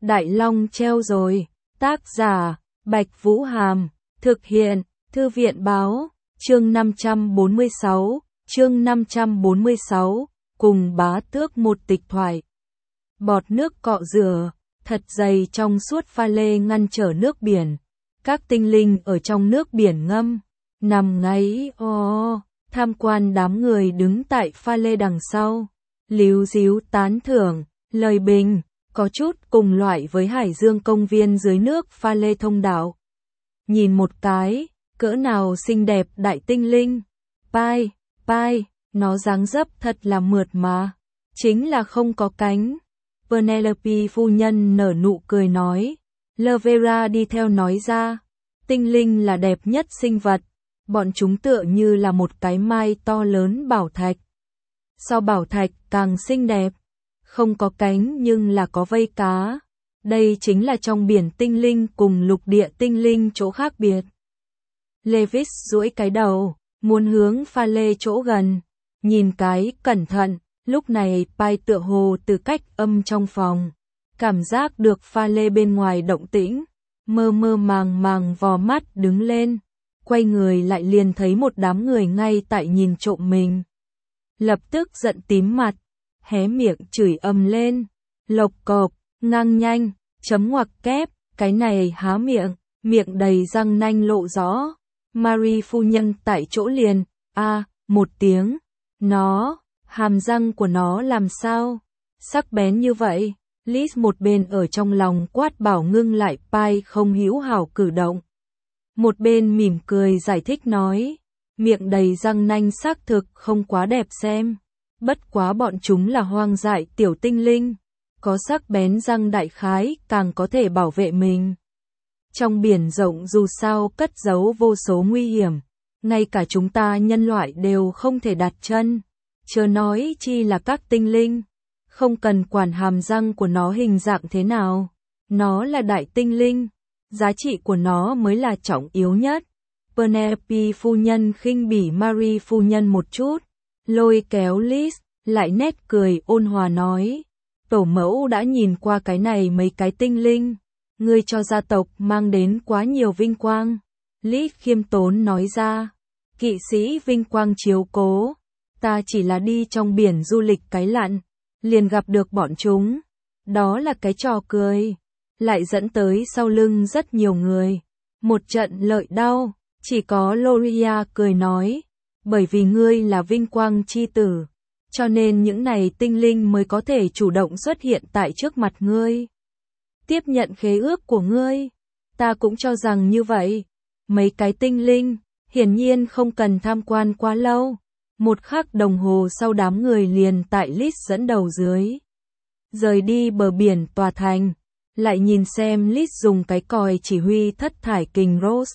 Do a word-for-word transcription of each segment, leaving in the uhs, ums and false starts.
Đại Long treo rồi. Tác giả, Bạch Vũ Hàm. Thực hiện, Thư viện Báo. Chương năm trăm bốn mươi sáu. Chương năm trăm bốn mươi sáu. Cùng bá tước một tịch thoại. Bọt nước cọ rửa, thật dày trong suốt pha lê ngăn trở nước biển. Các tinh linh ở trong nước biển ngâm, nằm ngáy o. Tham quan đám người đứng tại pha lê đằng sau. Líu díu tán thưởng, lời bình, có chút cùng loại với Hải Dương công viên dưới nước pha lê thông đạo. Nhìn một cái, cỡ nào xinh đẹp đại tinh linh. Pai, pai, nó dáng dấp thật là mượt mà. Chính là không có cánh. Penelope phu nhân nở nụ cười nói. Lovera đi theo nói ra. Tinh linh là đẹp nhất sinh vật. Bọn chúng tựa như là một cái mai to lớn bảo thạch. So bảo thạch càng xinh đẹp. Không có cánh nhưng là có vây cá. Đây chính là trong biển tinh linh cùng lục địa tinh linh chỗ khác biệt. Levis duỗi cái đầu, muốn hướng pha lê chỗ gần. Nhìn cái cẩn thận, lúc này Pai tựa hồ từ cách âm trong phòng. Cảm giác được pha lê bên ngoài động tĩnh. Mơ mơ màng màng vò mắt đứng lên. Quay người lại liền thấy một đám người ngay tại nhìn trộm mình. Lập tức giận tím mặt, hé miệng chửi ầm lên. Lộc cộp, ngang nhanh, chấm ngoặc kép, cái này há miệng, miệng đầy răng nanh lộ rõ. Marie phu nhân tại chỗ liền, a một tiếng. Nó, hàm răng của nó làm sao? Sắc bén như vậy. Liz một bên ở trong lòng quát bảo ngưng lại Pai không hữu hảo cử động. Một bên mỉm cười giải thích nói, miệng đầy răng nanh xác thực không quá đẹp xem. Bất quá bọn chúng là hoang dại tiểu tinh linh. Có sắc bén răng đại khái càng có thể bảo vệ mình. Trong biển rộng dù sao cất giấu vô số nguy hiểm. Ngay cả chúng ta nhân loại đều không thể đặt chân. Chớ nói chi là các tinh linh. Không cần quản hàm răng của nó hình dạng thế nào. Nó là đại tinh linh. Giá trị của nó mới là trọng yếu nhất. Penelope phu nhân khinh bỉ Marie phu nhân một chút. Lôi kéo Liz, lại nét cười ôn hòa nói. Tổ mẫu đã nhìn qua cái này mấy cái tinh linh. Ngươi cho gia tộc mang đến quá nhiều vinh quang. Liz khiêm tốn nói ra. Kỵ sĩ vinh quang chiếu cố. Ta chỉ là đi trong biển du lịch cái lặn. Liền gặp được bọn chúng. Đó là cái trò cười. Lại dẫn tới sau lưng rất nhiều người. Một trận lợi đau. Chỉ có Loria cười nói. Bởi vì ngươi là vinh quang chi tử. Cho nên những này tinh linh mới có thể chủ động xuất hiện tại trước mặt ngươi. Tiếp nhận khế ước của ngươi. Ta cũng cho rằng như vậy. Mấy cái tinh linh, hiển nhiên không cần tham quan quá lâu. Một khắc đồng hồ sau đám người liền tại Liz dẫn đầu dưới. Rời đi bờ biển tòa thành. Lại nhìn xem Liz dùng cái còi chỉ huy thất thải kình Rose.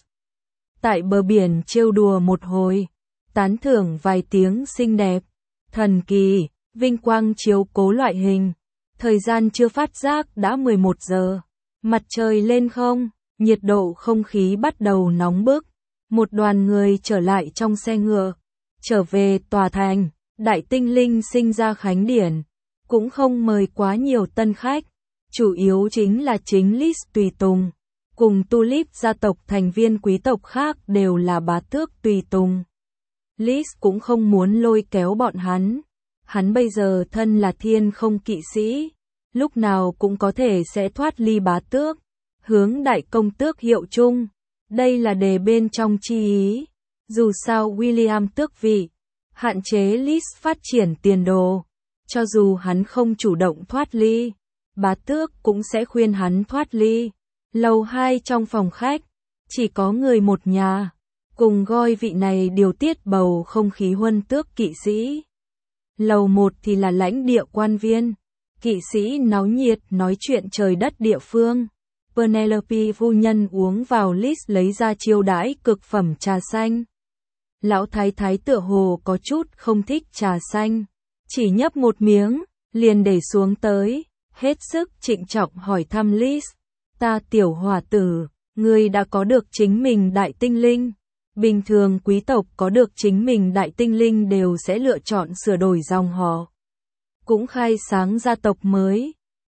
Tại bờ biển trêu đùa một hồi. Tán thưởng vài tiếng xinh đẹp. Thần kỳ, vinh quang chiếu cố loại hình. Thời gian chưa phát giác đã mười một giờ. Mặt trời lên không, nhiệt độ không khí bắt đầu nóng bức. Một đoàn người trở lại trong xe ngựa. Trở về tòa thành, đại tinh linh sinh ra khánh điển. Cũng không mời quá nhiều tân khách. Chủ yếu chính là chính Liz tùy tùng. Cùng Tulip gia tộc thành viên quý tộc khác đều là bá tước tùy tùng. Liz cũng không muốn lôi kéo bọn hắn. Hắn bây giờ thân là thiên không kỵ sĩ. Lúc nào cũng có thể sẽ thoát ly bá tước. Hướng đại công tước hiệu chung. Đây là đề bên trong chi ý. Dù sao William tước vị. Hạn chế Liz phát triển tiền đồ. Cho dù hắn không chủ động thoát ly. Bá tước cũng sẽ khuyên hắn thoát ly. Lầu hai trong phòng khách. Chỉ có người một nhà. Cùng goi vị này điều tiết bầu không khí huân tước kỵ sĩ. Lầu một thì là lãnh địa quan viên. Kỵ sĩ náo nhiệt nói chuyện trời đất địa phương. Penelope phu nhân uống vào Liz lấy ra chiêu đãi cực phẩm trà xanh. Lão thái thái tựa hồ có chút không thích trà xanh. Chỉ nhấp một miếng, liền để xuống tới. Hết sức trịnh trọng hỏi thăm Liz. Ta tiểu hòa tử, ngươi đã có được chính mình đại tinh linh. Bình thường quý tộc có được chính mình đại tinh linh đều sẽ lựa chọn sửa đổi dòng họ. Cũng khai sáng gia tộc mới.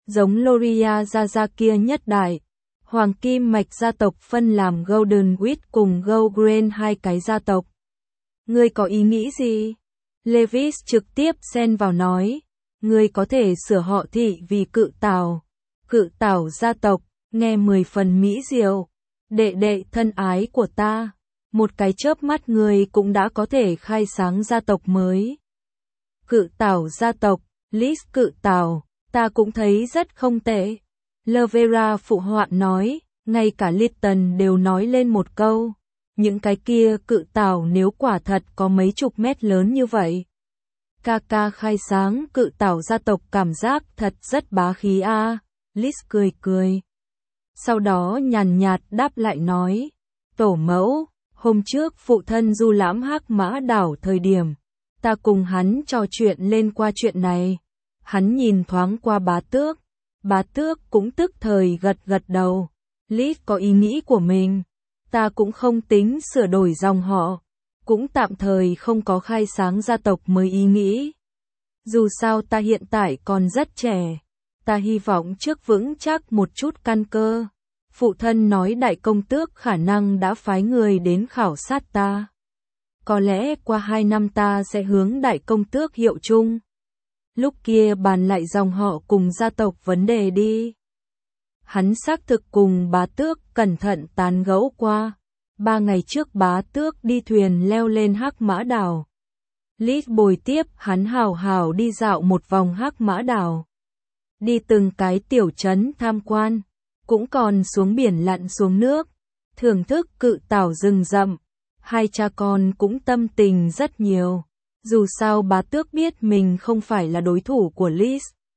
giống Loria gia gia kia nhất đại. Hoàng kim mạch gia tộc phân làm Golden Wheat cùng Gold Grain hai cái gia tộc. Ngươi có ý nghĩ gì? Lewis trực tiếp xen vào nói, ngươi có thể sửa họ thị vì Cự Tảo. Cự Tảo gia tộc, nghe mười phần mỹ diệu. Đệ đệ thân ái của ta, một cái chớp mắt ngươi cũng đã có thể khai sáng gia tộc mới. Cự Tảo gia tộc, Liz Cự Tảo, ta cũng thấy rất không tệ. Lavera phụ họa nói, ngay cả Lytton đều nói lên một câu. Những cái kia cự tảo nếu quả thật có mấy chục mét lớn như vậy. Ca ca khai sáng cự tảo gia tộc cảm giác thật rất bá khí a. À. Liz cười cười. Sau đó nhàn nhạt đáp lại nói, tổ mẫu, hôm trước phụ thân du lãm Hắc Mã đảo thời điểm, ta cùng hắn trò chuyện lên qua chuyện này. Hắn nhìn thoáng qua bá tước, bá tước cũng tức thời gật gật đầu. Liz có ý nghĩ của mình. Ta cũng không tính sửa đổi dòng họ, cũng tạm thời không có khai sáng gia tộc mới ý nghĩ. Dù sao ta hiện tại còn rất trẻ, ta hy vọng trước vững chắc một chút căn cơ. Phụ thân nói đại công tước khả năng đã phái người đến khảo sát ta. Có lẽ qua hai năm ta sẽ hướng đại công tước hiệu chung. Lúc kia bàn lại dòng họ cùng gia tộc vấn đề đi. Hắn xác thực cùng bá tước cẩn thận tán gẫu qua. Ba ngày trước bá tước đi thuyền leo lên Hắc Mã đảo. Liz bồi tiếp hắn hào hào đi dạo một vòng Hắc Mã đảo. Đi từng cái tiểu trấn tham quan. Cũng còn xuống biển lặn xuống nước. Thưởng thức cự tảo rừng rậm. Hai cha con cũng tâm tình rất nhiều. Dù sao bá tước biết mình không phải là đối thủ của Liz.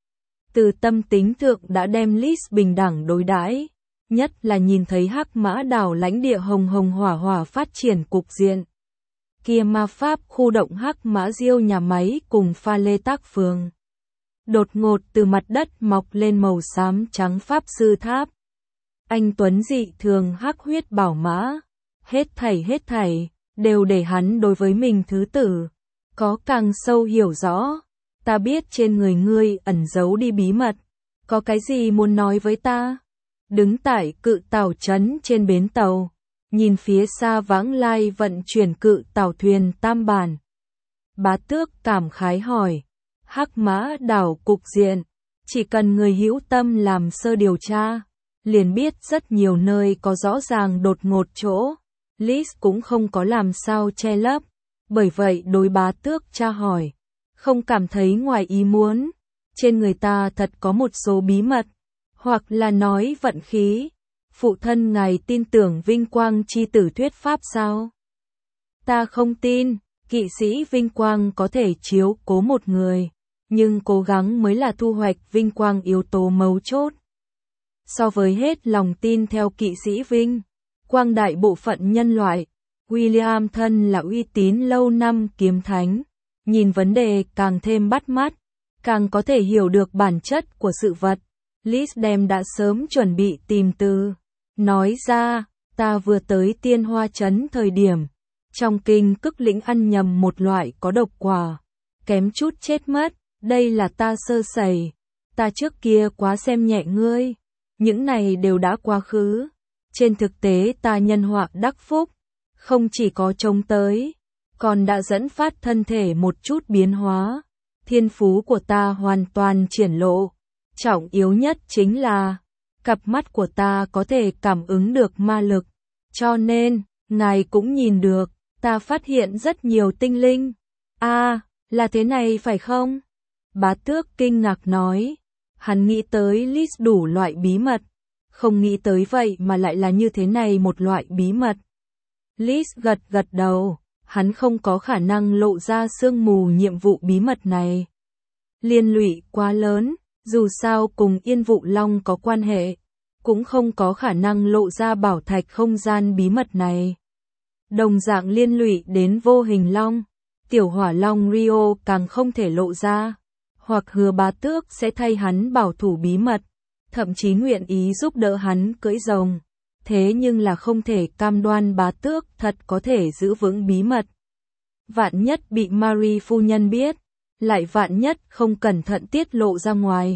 Từ tâm tính thượng đã đem Liz bình đẳng đối đãi, nhất là nhìn thấy Hắc Mã đảo lãnh địa hồng hồng hỏa hỏa phát triển cục diện. Kia ma pháp khu động Hắc Mã Diêu nhà máy cùng pha lê tác phường. Đột ngột từ mặt đất mọc lên màu xám trắng pháp sư tháp. Anh tuấn dị thường hắc huyết bảo mã, hết thảy hết thảy đều để hắn đối với mình thứ tử có càng sâu hiểu rõ. Ta biết trên người ngươi ẩn giấu đi bí mật, có cái gì muốn nói với ta? Đứng tại cự tảo trấn trên bến tàu, nhìn phía xa vãng lai vận chuyển cự tảo thuyền tam bản. Bá tước cảm khái hỏi, Hắc Mã đảo cục diện, chỉ cần người hữu tâm làm sơ điều tra, liền biết rất nhiều nơi có rõ ràng đột ngột chỗ. Liz cũng không có làm sao che lấp, bởi vậy đối bá tước tra hỏi. Không cảm thấy ngoài ý muốn, trên người ta thật có một số bí mật, hoặc là nói vận khí. Phụ thân ngài tin tưởng vinh quang chi tử thuyết pháp sao? Ta không tin, kỵ sĩ vinh quang có thể chiếu cố một người, nhưng cố gắng mới là thu hoạch vinh quang yếu tố mấu chốt. So với hết lòng tin theo kỵ sĩ vinh quang đại bộ phận nhân loại, William thân là uy tín lâu năm kiếm thánh. Nhìn vấn đề càng thêm bắt mắt, càng có thể hiểu được bản chất của sự vật. Liz đem đã sớm chuẩn bị tìm từ. Nói ra, ta vừa tới Tiên Hoa Trấn thời điểm. Trong kinh Cức Lĩnh ăn nhầm một loại có độc quả. Kém chút chết mất, đây là ta sơ sẩy. Ta trước kia quá xem nhẹ ngươi. Những này đều đã quá khứ. Trên thực tế ta nhân họa đắc phúc. Không chỉ có trông tới, còn đã dẫn phát thân thể một chút biến hóa. Thiên phú của ta hoàn toàn triển lộ. Trọng yếu nhất chính là, cặp mắt của ta có thể cảm ứng được ma lực. Cho nên, ngài cũng nhìn được, ta phát hiện rất nhiều tinh linh. À, là thế này phải không? Bá tước kinh ngạc nói. Hắn nghĩ tới Liz đủ loại bí mật. Không nghĩ tới vậy mà lại là như thế này một loại bí mật. Liz gật gật đầu. Hắn không có khả năng lộ ra sương mù nhiệm vụ bí mật này. Liên lụy quá lớn, dù sao cùng Yên Vụ Long có quan hệ, cũng không có khả năng lộ ra bảo thạch không gian bí mật này. Đồng dạng liên lụy đến Vô Hình Long, Tiểu Hỏa Long Rio càng không thể lộ ra, hoặc hứa bá tước sẽ thay hắn bảo thủ bí mật, thậm chí nguyện ý giúp đỡ hắn cưỡi rồng. Thế nhưng là không thể cam đoan bá tước thật có thể giữ vững bí mật. Vạn nhất bị Marie phu nhân biết, lại vạn nhất không cẩn thận tiết lộ ra ngoài,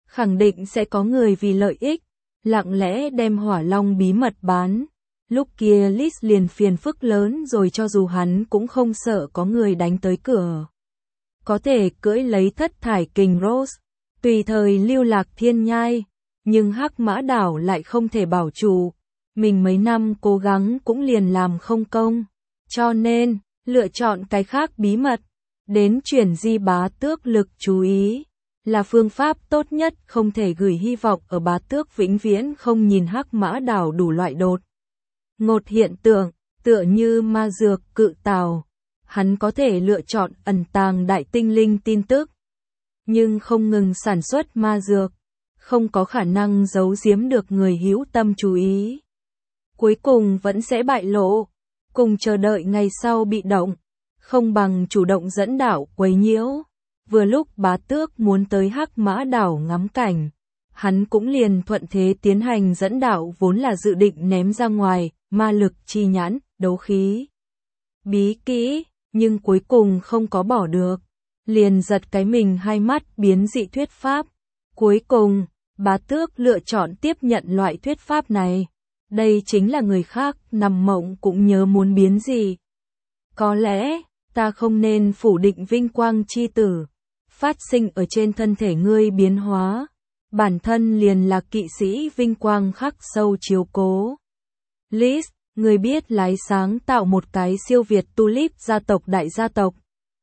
khẳng định sẽ có người vì lợi ích, lặng lẽ đem hỏa long bí mật bán. Lúc kia Liz liền phiền phức lớn rồi, cho dù hắn cũng không sợ có người đánh tới cửa. Có thể cưỡi lấy thất thải kình Rose, tùy thời lưu lạc thiên nhai, nhưng Hắc Mã Đảo lại không thể bảo trụ. Mình mấy năm cố gắng cũng liền làm không công, cho nên, lựa chọn cái khác bí mật, đến chuyển di bá tước lực chú ý, là phương pháp tốt nhất, không thể gửi hy vọng ở bá tước vĩnh viễn không nhìn Hắc Mã Đảo đủ loại đột ngột hiện tượng, tựa như ma dược cự tào. Hắn có thể lựa chọn ẩn tàng đại tinh linh tin tức, nhưng không ngừng sản xuất ma dược, không có khả năng giấu giếm được người hữu tâm chú ý. Cuối cùng vẫn sẽ bại lộ, cùng chờ đợi ngày sau bị động, không bằng chủ động dẫn đảo quấy nhiễu. Vừa lúc bá tước muốn tới Hắc Mã Đảo ngắm cảnh, hắn cũng liền thuận thế tiến hành dẫn đảo, vốn là dự định ném ra ngoài, ma lực chi nhãn, đấu khí, bí kỹ, nhưng cuối cùng không có bỏ được, liền giật cái mình hai mắt biến dị thuyết pháp. Cuối cùng, bá tước lựa chọn tiếp nhận loại thuyết pháp này. Đây chính là người khác nằm mộng cũng nhớ muốn biến dị. Có lẽ, ta không nên phủ định vinh quang chi tử, phát sinh ở trên thân thể ngươi biến hóa, bản thân liền là kỵ sĩ vinh quang khắc sâu chiếu cố. Liz, người biết lái sáng tạo một cái siêu việt tulip gia tộc đại gia tộc.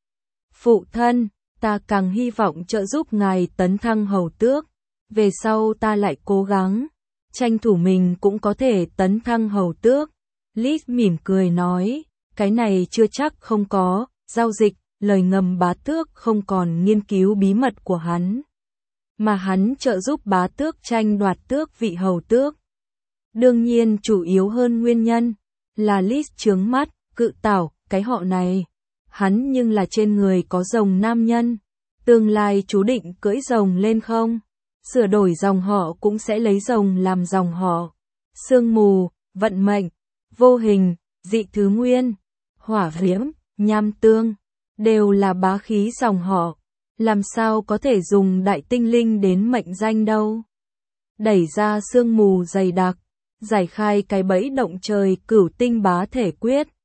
Phụ thân, ta càng hy vọng trợ giúp ngài tấn thăng hầu tước, về sau ta lại cố gắng, tranh thủ mình cũng có thể tấn thăng hầu tước. Liz mỉm cười nói, cái này chưa chắc không có, giao dịch, lời ngầm bá tước không còn nghiên cứu bí mật của hắn, mà hắn trợ giúp bá tước tranh đoạt tước vị hầu tước. Đương nhiên chủ yếu hơn nguyên nhân là Liz chướng mắt, cự tảo, cái họ này. Hắn nhưng là trên người có rồng nam nhân, tương lai chú định cưỡi rồng lên không? Sửa đổi dòng họ cũng sẽ lấy rồng làm dòng họ. Sương mù, vận mệnh, vô hình, dị thứ nguyên, hỏa viêm, nham tương, đều là bá khí dòng họ. Làm sao có thể dùng đại tinh linh đến mệnh danh đâu? Đẩy ra sương mù dày đặc, giải khai cái bẫy động trời cửu tinh bá thể quyết.